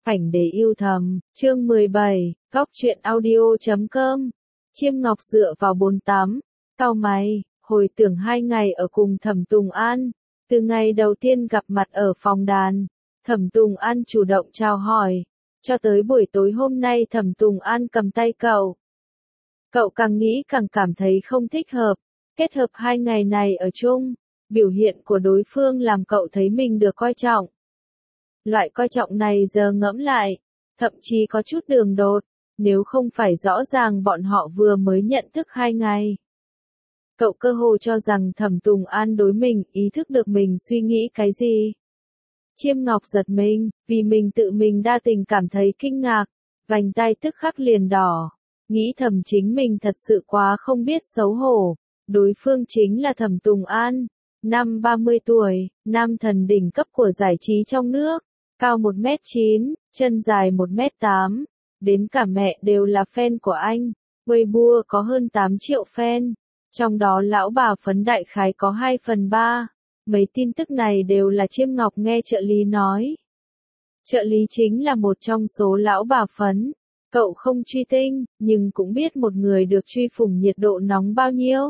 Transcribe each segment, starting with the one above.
Ảnh để yêu thầm, chương 17, góc truyện audio.com. Chiêm Ngọc dựa vào bồn tắm, cau mày, hồi tưởng 2 ngày ở cùng Thẩm Tùng An. Từ ngày đầu tiên gặp mặt ở phòng đàn, Thẩm Tùng An chủ động chào hỏi, cho tới buổi tối hôm nay Thẩm Tùng An cầm tay cậu. Cậu càng nghĩ càng cảm thấy không thích hợp, kết hợp 2 ngày này ở chung, biểu hiện của đối phương làm cậu thấy mình được coi trọng. Loại coi trọng này giờ ngẫm lại, thậm chí có chút đường đột, nếu không phải rõ ràng bọn họ vừa mới nhận thức 2 ngày. Cậu cơ hồ cho rằng Thẩm Tùng An đối mình ý thức được mình suy nghĩ cái gì. Chiêm Ngọc giật mình, vì mình tự mình đa tình cảm thấy kinh ngạc, vành tai tức khắc liền đỏ, nghĩ thầm chính mình thật sự quá không biết xấu hổ. Đối phương chính là Thẩm Tùng An, năm 30 tuổi, nam thần đỉnh cấp của giải trí trong nước, cao 1m9, chân dài 1m8, đến cả mẹ đều là fan của anh. Weibo có hơn 8 triệu fan, trong đó lão bà phấn đại khái có 2/3. Mấy tin tức này đều là Chiêm Ngọc nghe trợ lý nói. Trợ lý chính là một trong số lão bà phấn. Cậu không truy tinh, nhưng cũng biết một người được truy phủng nhiệt độ nóng bao nhiêu.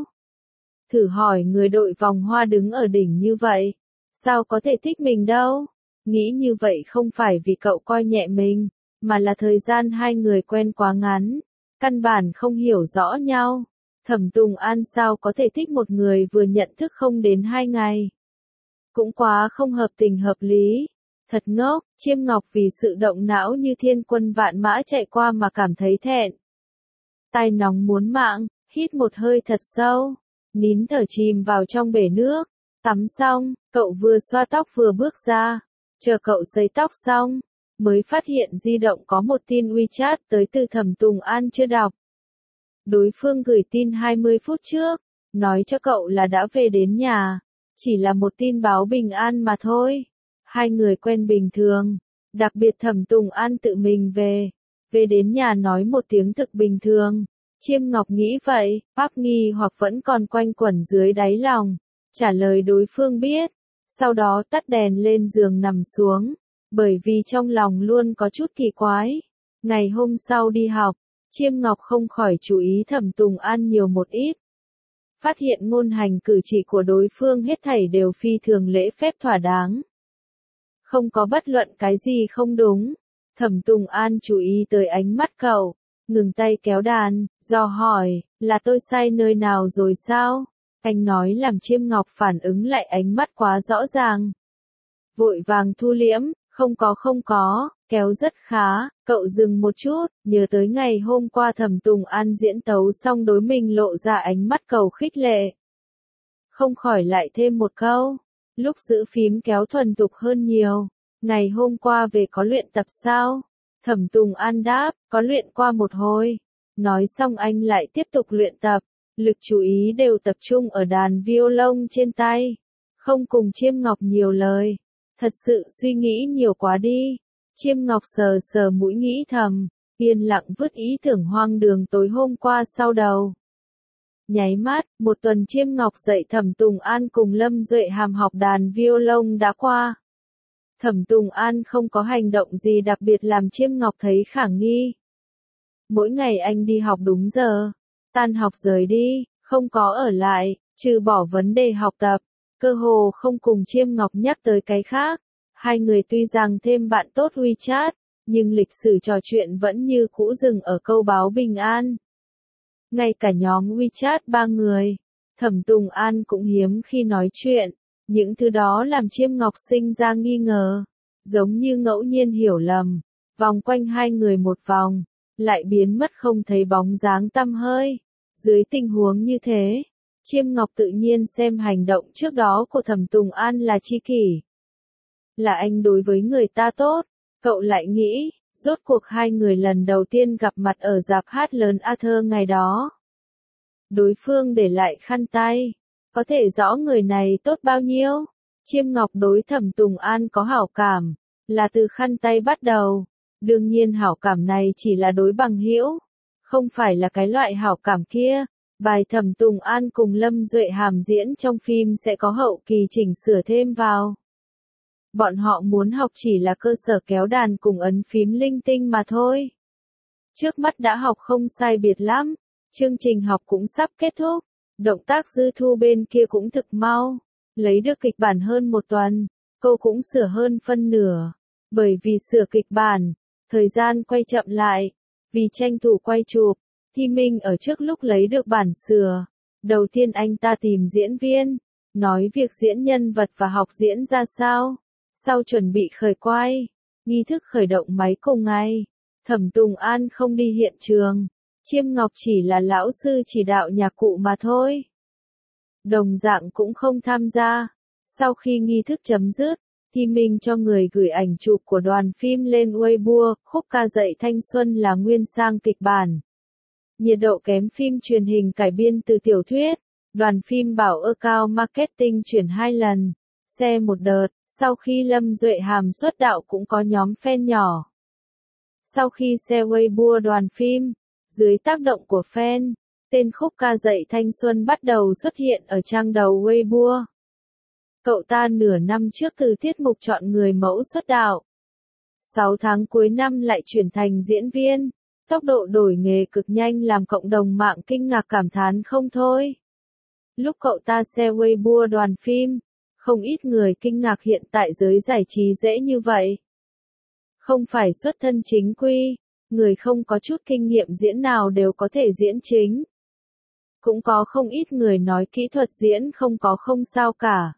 Thử hỏi người đội vòng hoa đứng ở đỉnh như vậy, sao có thể thích mình đâu? Nghĩ như vậy không phải vì cậu coi nhẹ mình, mà là thời gian 2 người quen quá ngắn, căn bản không hiểu rõ nhau. Thẩm Tùng An sao có thể thích một người vừa nhận thức không đến 2 ngày? Cũng quá không hợp tình hợp lý. Thật ngốc, Chiêm Ngọc vì sự động não như thiên quân vạn mã chạy qua mà cảm thấy thẹn. Tai nóng muốn mạng, hít một hơi thật sâu, nín thở chìm vào trong bể nước. Tắm xong, cậu vừa xoa tóc vừa bước ra, chờ cậu sấy tóc xong, mới phát hiện di động có một tin WeChat tới từ Thẩm Tùng An chưa đọc. Đối phương gửi tin 20 phút trước, nói cho cậu là đã về đến nhà, chỉ là một tin báo bình an mà thôi. 2 người quen bình thường, đặc biệt Thẩm Tùng An tự mình về đến nhà nói một tiếng thực bình thường. Chiêm Ngọc nghĩ vậy, pháp nghi hoặc vẫn còn quanh quẩn dưới đáy lòng, trả lời đối phương biết, sau đó tắt đèn lên giường nằm xuống, bởi vì trong lòng luôn có chút kỳ quái. Ngày hôm sau đi học, Chiêm Ngọc không khỏi chú ý Thẩm Tùng An nhiều một ít. Phát hiện ngôn hành cử chỉ của đối phương hết thảy đều phi thường lễ phép thỏa đáng. Không có bất luận cái gì không đúng. Thẩm Tùng An chú ý tới ánh mắt cậu, ngừng tay kéo đàn, dò hỏi, là tôi sai nơi nào rồi sao? Anh nói làm Chiêm Ngọc phản ứng lại ánh mắt quá rõ ràng. Vội vàng thu liễm, không có, kéo rất khá. Cậu dừng một chút, nhớ tới ngày hôm qua Thẩm Tùng An diễn tấu xong đối mình lộ ra ánh mắt cầu khích lệ. Không khỏi lại thêm một câu, lúc giữ phím kéo thuần thục hơn nhiều. Ngày hôm qua về có luyện tập sao? Thẩm Tùng An đáp, có luyện qua một hồi. Nói xong anh lại tiếp tục luyện tập, lực chú ý đều tập trung ở đàn violon trên tay. Không cùng Chiêm Ngọc nhiều lời, thật sự suy nghĩ nhiều quá đi. Chiêm Ngọc sờ sờ mũi nghĩ thầm, yên lặng vứt ý tưởng hoang đường tối hôm qua sau đầu. Nháy mắt, một tuần Chiêm Ngọc dạy Thẩm Tùng An cùng Lâm Duệ Hàm học đàn violon đã qua. Thẩm Tùng An không có hành động gì đặc biệt làm Chiêm Ngọc thấy khả nghi. Mỗi ngày anh đi học đúng giờ, tan học rời đi, không có ở lại, trừ bỏ vấn đề học tập, cơ hồ không cùng Chiêm Ngọc nhắc tới cái khác. 2 người tuy rằng thêm bạn tốt WeChat, nhưng lịch sử trò chuyện vẫn như cũ dừng ở câu báo bình an. Ngay cả nhóm WeChat 3 người, Thẩm Tùng An cũng hiếm khi nói chuyện. Những thứ đó làm Chiêm Ngọc sinh ra nghi ngờ, giống như ngẫu nhiên hiểu lầm, vòng quanh 2 người một vòng, lại biến mất không thấy bóng dáng tăm hơi. Dưới tình huống như thế, Chiêm Ngọc tự nhiên xem hành động trước đó của Thẩm Tùng An là tri kỷ. Là anh đối với người ta tốt, cậu lại nghĩ, rốt cuộc 2 người lần đầu tiên gặp mặt ở rạp hát lớn Arthur ngày đó. Đối phương để lại khăn tay. Có thể rõ người này tốt bao nhiêu. Chiêm Ngọc đối Thẩm Tùng An có hảo cảm, là từ khăn tay bắt đầu. Đương nhiên hảo cảm này chỉ là đối bằng hữu, không phải là cái loại hảo cảm kia. Bài Thẩm Tùng An cùng Lâm Duệ Hàm diễn trong phim sẽ có hậu kỳ chỉnh sửa thêm vào. Bọn họ muốn học chỉ là cơ sở kéo đàn cùng ấn phím linh tinh mà thôi. Trước mắt đã học không sai biệt lắm, chương trình học cũng sắp kết thúc, động tác Dư Thu bên kia cũng thực mau, lấy được kịch bản hơn một tuần, cô cũng sửa hơn phân nửa, bởi vì sửa kịch bản, thời gian quay chậm lại, vì tranh thủ quay chụp, Thi Minh ở trước lúc lấy được bản sửa, đầu tiên anh ta tìm diễn viên, nói việc diễn nhân vật và học diễn ra sao, sau chuẩn bị khởi quay, nghi thức khởi động máy cùng ngày. Thẩm Tùng An không đi hiện trường, Chiêm Ngọc chỉ là lão sư chỉ đạo nhạc cụ mà thôi. Đồng dạng cũng không tham gia. Sau khi nghi thức chấm dứt, Thi Minh cho người gửi ảnh chụp của đoàn phim lên Weibo, khúc ca dậy thanh xuân là nguyên sang kịch bản. Nhiệt độ kém phim truyền hình cải biên từ tiểu thuyết, đoàn phim bảo Account Marketing chuyển 2 lần, xe một đợt, sau khi Lâm Duệ Hàm xuất đạo cũng có nhóm fan nhỏ. Sau khi share Weibo đoàn phim, dưới tác động của fan, tên khúc ca dậy thanh xuân bắt đầu xuất hiện ở trang đầu Weibo. Cậu ta nửa năm trước từ tiết mục chọn người mẫu xuất đạo. 6 tháng cuối năm lại chuyển thành diễn viên, tốc độ đổi nghề cực nhanh làm cộng đồng mạng kinh ngạc cảm thán không thôi. Lúc cậu ta share Weibo đoàn phim, không ít người kinh ngạc hiện tại giới giải trí dễ như vậy. Không phải xuất thân chính quy, người không có chút kinh nghiệm diễn nào đều có thể diễn chính. Cũng có không ít người nói kỹ thuật diễn không có không sao cả.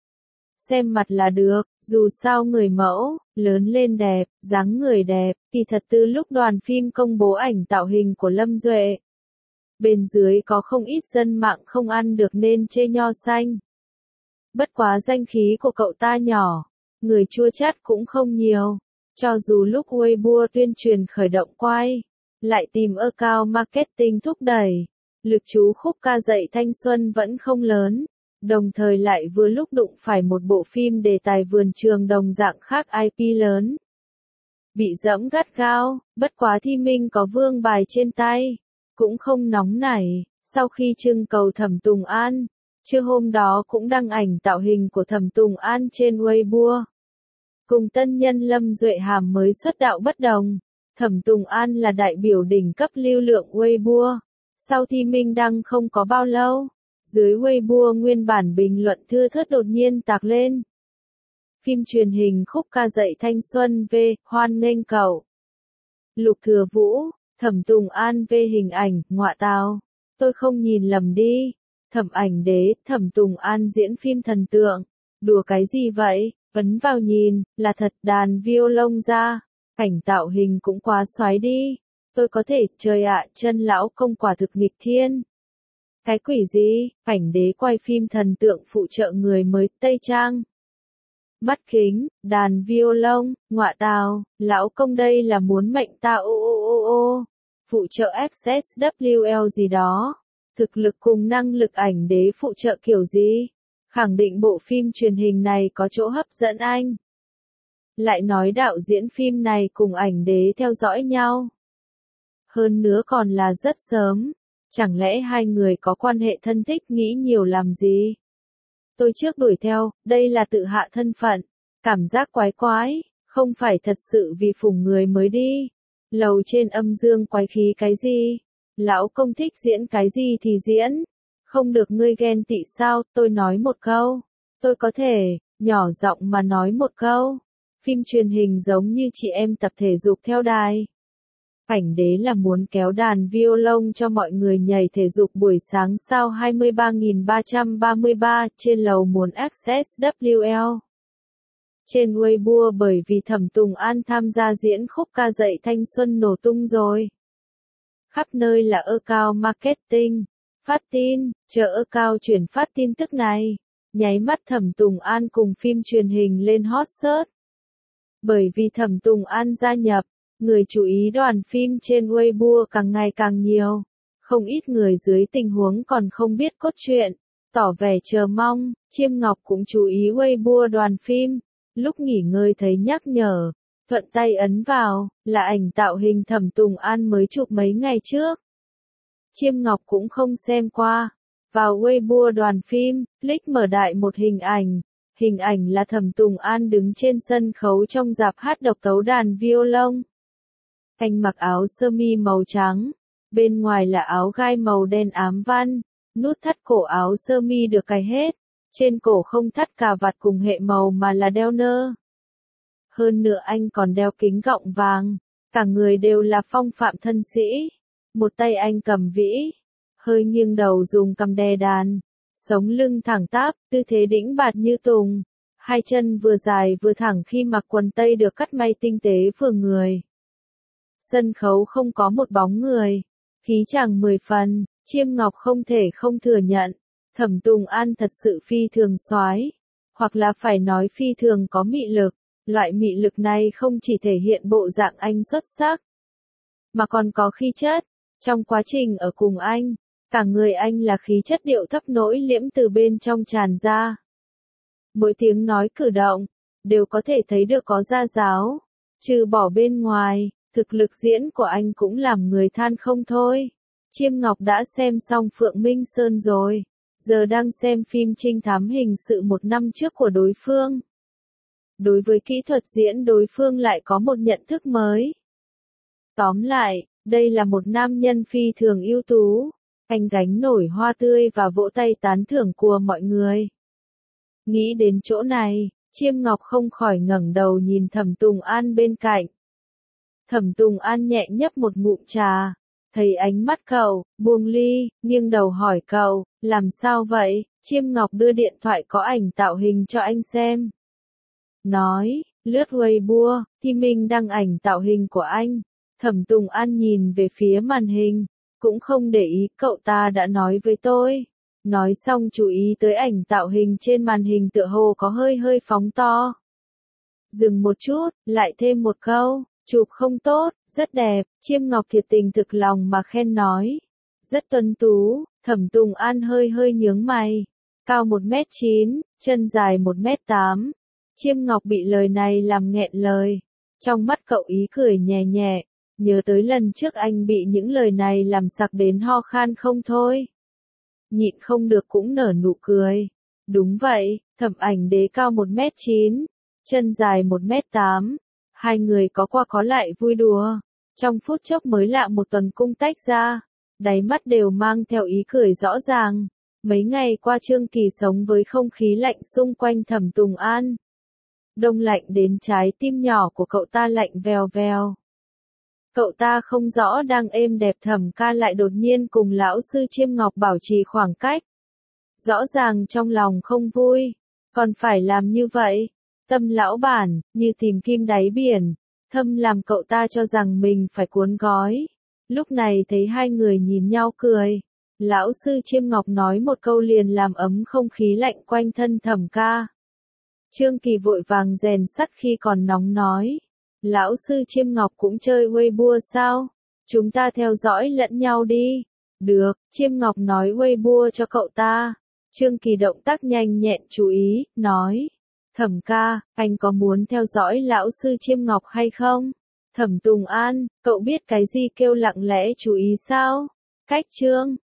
Xem mặt là được, dù sao người mẫu, lớn lên đẹp, dáng người đẹp, kỳ thật từ lúc đoàn phim công bố ảnh tạo hình của Lâm Duệ. Bên dưới có không ít dân mạng không ăn được nên chê nho xanh. Bất quá danh khí của cậu ta nhỏ, người chua chát cũng không nhiều. Cho dù lúc Weibo tuyên truyền khởi động quay, lại tìm Account Marketing thúc đẩy, lực chú khúc ca dậy thanh xuân vẫn không lớn, đồng thời lại vừa lúc đụng phải một bộ phim đề tài vườn trường đồng dạng khác IP lớn. Bị dẫm gắt gao, bất quá Thi Minh có vương bài trên tay, cũng không nóng nảy, sau khi trưng cầu Thẩm Tùng An, trưa hôm đó cũng đăng ảnh tạo hình của Thẩm Tùng An trên Weibo. Cùng tân nhân Lâm Duệ Hàm mới xuất đạo bất đồng, Thẩm Tùng An là đại biểu đỉnh cấp lưu lượng Weibo. Sau Thi Minh đăng không có bao lâu, dưới Weibo nguyên bản bình luận thưa thớt đột nhiên tạc lên. Phim truyền hình khúc ca dậy thanh xuân V, hoan nghênh cậu. Lục Thừa Vũ, Thẩm Tùng An V hình ảnh, ngọa tào. Tôi không nhìn lầm đi. Thẩm Ảnh Đế, Thẩm Tùng An diễn phim thần tượng. Đùa cái gì vậy? Ấn vào nhìn, là thật đàn violon ra. Cảnh tạo hình cũng quá xoái đi. Tôi có thể, trời ạ, chân lão công quả thực nghịch thiên. Cái quỷ gì, Ảnh Đế quay phim thần tượng phụ trợ người mới, Tây Trang. Mắt kính, đàn violon, ngọa tào, lão công đây là muốn mệnh ta ô. Phụ trợ XSWL gì đó. Thực lực cùng năng lực Ảnh Đế phụ trợ kiểu gì? Khẳng định bộ phim truyền hình này có chỗ hấp dẫn anh. Lại nói đạo diễn phim này cùng Ảnh Đế theo dõi nhau. Hơn nữa còn là rất sớm. Chẳng lẽ hai người có quan hệ thân thích nghĩ nhiều làm gì? Tôi trước đuổi theo, đây là tự hạ thân phận. Cảm giác quái quái, không phải thật sự vì phủng người mới đi. Lầu trên âm dương quái khí cái gì? Lão công thích diễn cái gì thì diễn. Không được ngươi ghen tị sao, tôi nói một câu. Tôi có thể, nhỏ giọng mà nói một câu. Phim truyền hình giống như chị em tập thể dục theo đài. Ảnh Đế là muốn kéo đàn violon cho mọi người nhảy thể dục buổi sáng sao 23.333 trên lầu muốn XSWL. Trên Weibo bởi vì Thẩm Tùng An tham gia diễn khúc ca dậy thanh xuân nổ tung rồi. Khắp nơi là Account Marketing, phát tin, chờ Account chuyển phát tin tức này. Nháy mắt Thẩm Tùng An cùng phim truyền hình lên hot search. Bởi vì Thẩm Tùng An gia nhập, người chú ý đoàn phim trên Weibo càng ngày càng nhiều. Không ít người dưới tình huống còn không biết cốt truyện, tỏ vẻ chờ mong. Chiêm Ngọc cũng chú ý Weibo đoàn phim. Lúc nghỉ ngơi thấy nhắc nhở, thuận tay ấn vào, là ảnh tạo hình Thẩm Tùng An mới chụp mấy ngày trước. Chiêm Ngọc cũng không xem qua. Vào Weibo đoàn phim, click mở đại một hình ảnh. Hình ảnh là Thẩm Tùng An đứng trên sân khấu trong rạp hát độc tấu đàn violon. Anh mặc áo sơ mi màu trắng, bên ngoài là áo gai màu đen ám văn, nút thắt cổ áo sơ mi được cài hết, trên cổ không thắt cà vạt cùng hệ màu mà là đeo nơ. Hơn nữa anh còn đeo kính gọng vàng, cả người đều là phong phạm thân sĩ. Một tay anh cầm vĩ, hơi nghiêng đầu dùng cầm đè đàn, sống lưng thẳng tắp, tư thế đĩnh bạt như tùng, hai chân vừa dài vừa thẳng khi mặc quần tây được cắt may tinh tế vừa người. Sân khấu không có một bóng người, khí chàng 10 phần, Chiêm Ngọc không thể không thừa nhận, Thẩm Tùng An thật sự phi thường soái, hoặc là phải nói phi thường có mị lực. Loại mị lực này không chỉ thể hiện bộ dạng anh xuất sắc, mà còn có khí chất. Trong quá trình ở cùng anh, cả người anh là khí chất điệu thấp nỗi liễm từ bên trong tràn ra. Mỗi tiếng nói cử động, đều có thể thấy được có gia giáo. Trừ bỏ bên ngoài, thực lực diễn của anh cũng làm người than không thôi. Chiêm Ngọc đã xem xong Phượng Minh Sơn rồi, giờ đang xem phim trinh thám hình sự 1 năm trước của đối phương. Đối với kỹ thuật diễn đối phương lại có một nhận thức mới. Tóm lại, đây là một nam nhân phi thường ưu tú. Anh gánh nổi hoa tươi và vỗ tay tán thưởng của mọi người. Nghĩ đến chỗ này, Chiêm Ngọc không khỏi ngẩng đầu nhìn Thẩm Tùng An bên cạnh. Thẩm Tùng An nhẹ nhấp một ngụm trà, thấy ánh mắt cậu, buông ly, nghiêng đầu hỏi cậu, làm sao vậy? Chiêm Ngọc đưa điện thoại có ảnh tạo hình cho anh xem. Nói, lướt Weibo, thì mình đăng ảnh tạo hình của anh. Thẩm Tùng An nhìn về phía màn hình, cũng không để ý, cậu ta đã nói với tôi. Nói xong chú ý tới ảnh tạo hình trên màn hình tựa hồ có hơi phóng to. Dừng một chút, lại thêm một câu, chụp không tốt, rất đẹp. Chiêm Ngọc thiệt tình thực lòng mà khen nói. Rất tuấn tú. Thẩm Tùng An hơi nhướng mày. Cao 1m9, chân dài 1m8. Chiêm Ngọc bị lời này làm nghẹn lời. Trong mắt cậu ý cười nhẹ nhẹ, nhớ tới lần trước anh bị những lời này làm sặc đến ho khan không thôi. Nhịn không được cũng nở nụ cười. Đúng vậy, Thẩm Ảnh Đế cao 1m9, chân dài 1m8. Hai người có qua có lại vui đùa. Trong phút chốc mới lạ một tuần cung tách ra, đáy mắt đều mang theo ý cười rõ ràng. Mấy ngày qua Trương Kỳ sống với không khí lạnh xung quanh Thẩm Tùng An. Đông lạnh đến trái tim nhỏ của cậu ta lạnh vèo vèo. Cậu ta không rõ đang êm đẹp Thẩm ca lại đột nhiên cùng lão sư Chiêm Ngọc bảo trì khoảng cách. Rõ ràng trong lòng không vui, còn phải làm như vậy. Tâm lão bản, như tìm kim đáy biển, thâm làm cậu ta cho rằng mình phải cuốn gói. Lúc này thấy hai người nhìn nhau cười. Lão sư Chiêm Ngọc nói một câu liền làm ấm không khí lạnh quanh thân Thẩm ca. Trương Kỳ vội vàng rèn sắt khi còn nóng nói. Lão sư Chiêm Ngọc cũng chơi Weibo sao? Chúng ta theo dõi lẫn nhau đi. Được, Chiêm Ngọc nói Weibo cho cậu ta. Trương Kỳ động tác nhanh nhẹn chú ý, nói. Thẩm ca, anh có muốn theo dõi lão sư Chiêm Ngọc hay không? Thẩm Tùng An, cậu biết cái gì kêu lặng lẽ chú ý sao? Cách chương.